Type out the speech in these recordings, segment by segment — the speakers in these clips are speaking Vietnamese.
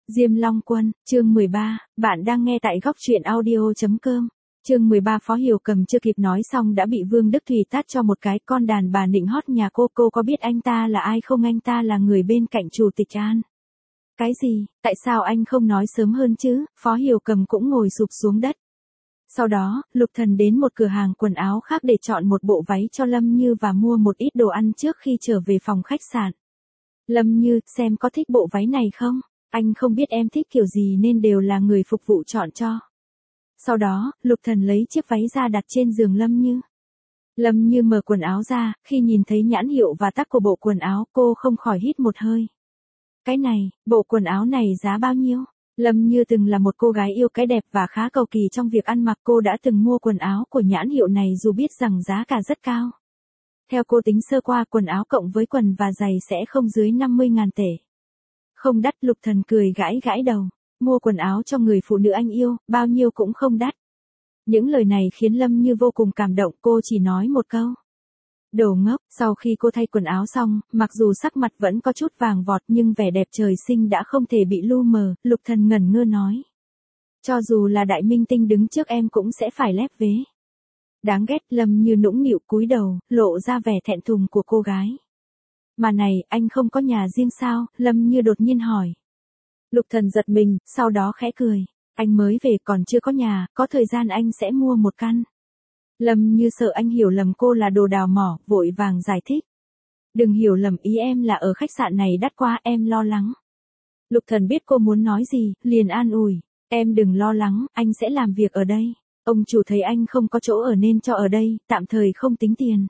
Diêm Long Quân, chương 13, bạn đang nghe tại góc truyện audio.com. Chương 13 Phó Hiểu Cầm chưa kịp nói xong đã bị Vương Đức Thùy tát cho một cái. Con đàn bà nịnh hót nhà cô có biết anh ta là ai không? Anh ta là người bên cạnh Chủ tịch An. Cái gì, tại sao anh không nói sớm hơn chứ? Phó Hiểu Cầm cũng ngồi sụp xuống đất. Sau đó, Lục Thần đến một cửa hàng quần áo khác để chọn một bộ váy cho Lâm Như và mua một ít đồ ăn trước khi trở về phòng khách sạn. Lâm Như, xem có thích bộ váy này không? Anh không biết em thích kiểu gì nên đều là người phục vụ chọn cho. Sau đó, Lục Thần lấy chiếc váy ra đặt trên giường Lâm Như. Lâm Như mở quần áo ra, khi nhìn thấy nhãn hiệu và tag của bộ quần áo cô không khỏi hít một hơi. Cái này, bộ quần áo này giá bao nhiêu? Lâm Như từng là một cô gái yêu cái đẹp và khá cầu kỳ trong việc ăn mặc. Cô đã từng mua quần áo của nhãn hiệu này dù biết rằng giá cả rất cao. Theo cô tính sơ qua, quần áo cộng với quần và giày sẽ không dưới 50.000 tệ. Không đắt. Lục Thần cười gãi gãi đầu. Mua quần áo cho người phụ nữ anh yêu, bao nhiêu cũng không đắt. Những lời này khiến Lâm Như vô cùng cảm động. Cô chỉ nói một câu: đồ ngốc. Sau khi cô thay quần áo xong, mặc dù sắc mặt vẫn có chút vàng vọt nhưng vẻ đẹp trời sinh đã không thể bị lu mờ. Lục Thần ngẩn ngơ nói: cho dù là đại minh tinh đứng trước em cũng sẽ phải lép vế. Đáng ghét. Lâm Như nũng nịu cúi đầu, lộ ra vẻ thẹn thùng của cô gái. Mà này, anh không có nhà riêng sao? Lâm Như đột nhiên hỏi. Lục Thần giật mình, sau đó khẽ cười. Anh mới về còn chưa có nhà, có thời gian anh sẽ mua một căn. Lâm Như sợ anh hiểu lầm cô là đồ đào mỏ, vội vàng giải thích. Đừng hiểu lầm, ý em là ở khách sạn này đắt quá, em lo lắng. Lục Thần biết cô muốn nói gì, liền an ủi. Em đừng lo lắng, anh sẽ làm việc ở đây. Ông chủ thấy anh không có chỗ ở nên cho ở đây, tạm thời không tính tiền.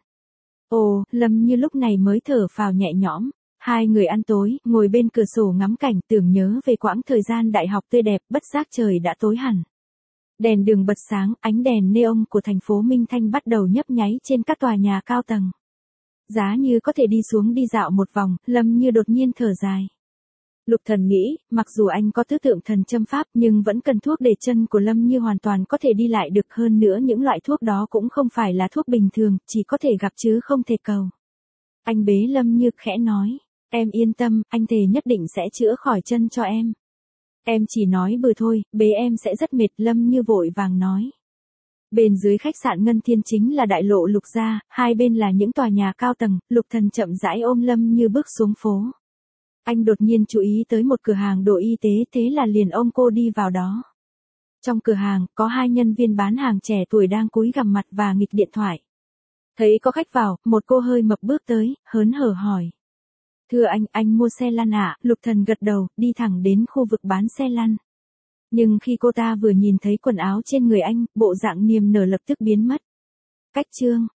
Ồ, Lâm Như lúc này mới thở phào nhẹ nhõm. Hai người ăn tối, ngồi bên cửa sổ ngắm cảnh, tưởng nhớ về quãng thời gian đại học tươi đẹp. Bất giác trời đã tối hẳn. Đèn đường bật sáng, ánh đèn neon của thành phố Minh Thanh bắt đầu nhấp nháy trên các tòa nhà cao tầng. Giá như có thể đi xuống đi dạo một vòng. Lâm Như đột nhiên thở dài. Lục Thần nghĩ, mặc dù anh có tứ tượng thần châm pháp nhưng vẫn cần thuốc để chân của Lâm Như hoàn toàn có thể đi lại được. Hơn nữa những loại thuốc đó cũng không phải là thuốc bình thường, chỉ có thể gặp chứ không thể cầu. Anh bế Lâm Như khẽ nói. Em yên tâm, anh thề nhất định sẽ chữa khỏi chân cho em. Em chỉ nói bừa thôi, bế em sẽ rất mệt. Lâm Như vội vàng nói. Bên dưới khách sạn Ngân Thiên chính là đại lộ Lục gia, hai bên là những tòa nhà cao tầng. Lục Thần chậm rãi ôm Lâm Như bước xuống phố. Anh đột nhiên chú ý tới một cửa hàng đồ y tế, thế là liền ôm cô đi vào đó. Trong cửa hàng, có hai nhân viên bán hàng trẻ tuổi đang cúi gằm mặt và nghịch điện thoại. Thấy có khách vào, một cô hơi mập bước tới, hớn hở hỏi. Thưa anh mua xe lăn ạ? Lục Thần gật đầu, đi thẳng đến khu vực bán xe lăn. Nhưng khi cô ta vừa nhìn thấy quần áo trên người anh, bộ dạng niềm nở lập tức biến mất. Cách chương